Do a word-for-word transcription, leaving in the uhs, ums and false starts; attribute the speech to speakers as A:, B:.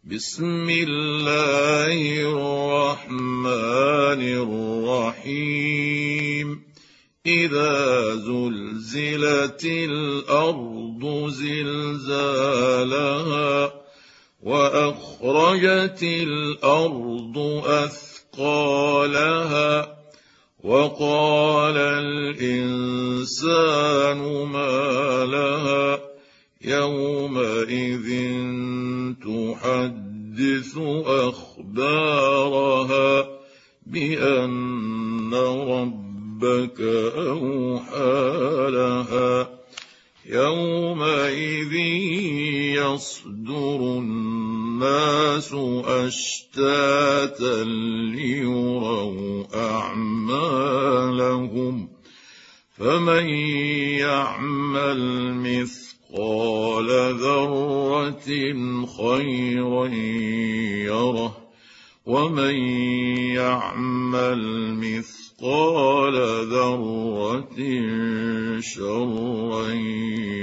A: بسم الله الرحمن الرحيم إذا زلزلت الأرض زلزالها وأخرجت الأرض أثقالها وقال الإنسان ما لها يومئذ تحدث أخبارها بأن ربك أوحى لها يومئذ يصدر الناس أشتاتا ليروا أعمالهم فمن يعمل مثقال ذرة خيرا يره ومن يعمل مثقال ذرة شرا